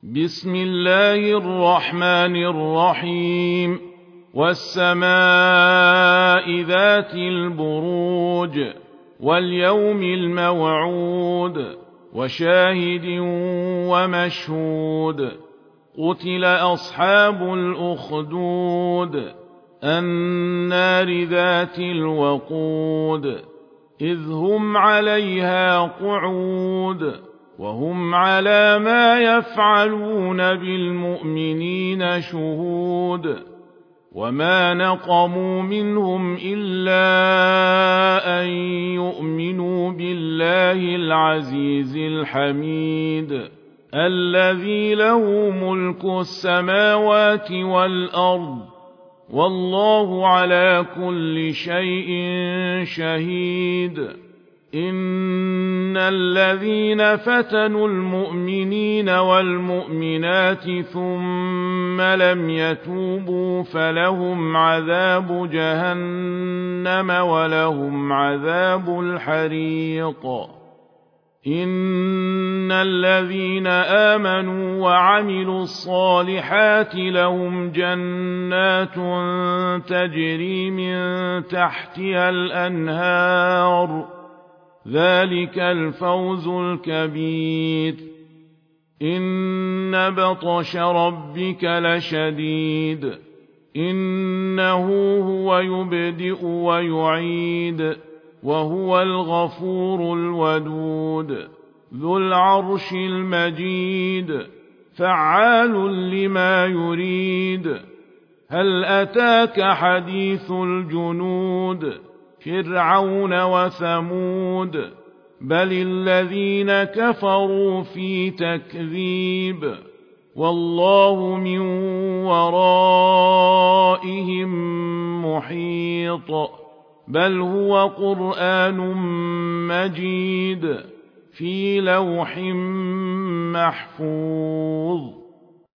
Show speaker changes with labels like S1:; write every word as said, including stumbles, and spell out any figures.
S1: بسم الله الرحمن الرحيم والسماء ذات البروج واليوم الموعود وشاهد ومشهود قتل أصحاب الأخدود النار ذات الوقود إذ هم عليها قعود وهم على ما يفعلون بالمؤمنين شهود وما نقموا منهم إلا أن يؤمنوا بالله العزيز الحميد الذي له ملك السماوات والأرض والله على كل شيء شهيد إن الذين فتنوا المؤمنين والمؤمنات ثم لم يتوبوا فلهم عذاب جهنم ولهم عذاب الحريق إن الذين آمنوا وعملوا الصالحات لهم جنات تجري من تحتها الأنهار ذلك الفوز الكبير إن بطش ربك لشديد إنه هو يبدئ ويعيد وهو الغفور الودود ذو العرش المجيد فعال لما يريد هل أتاك حديث الجنود فرعون وثمود بل الذين كفروا في تكذيب والله من ورائهم محيط بل هو قرآن مجيد في لوح محفوظ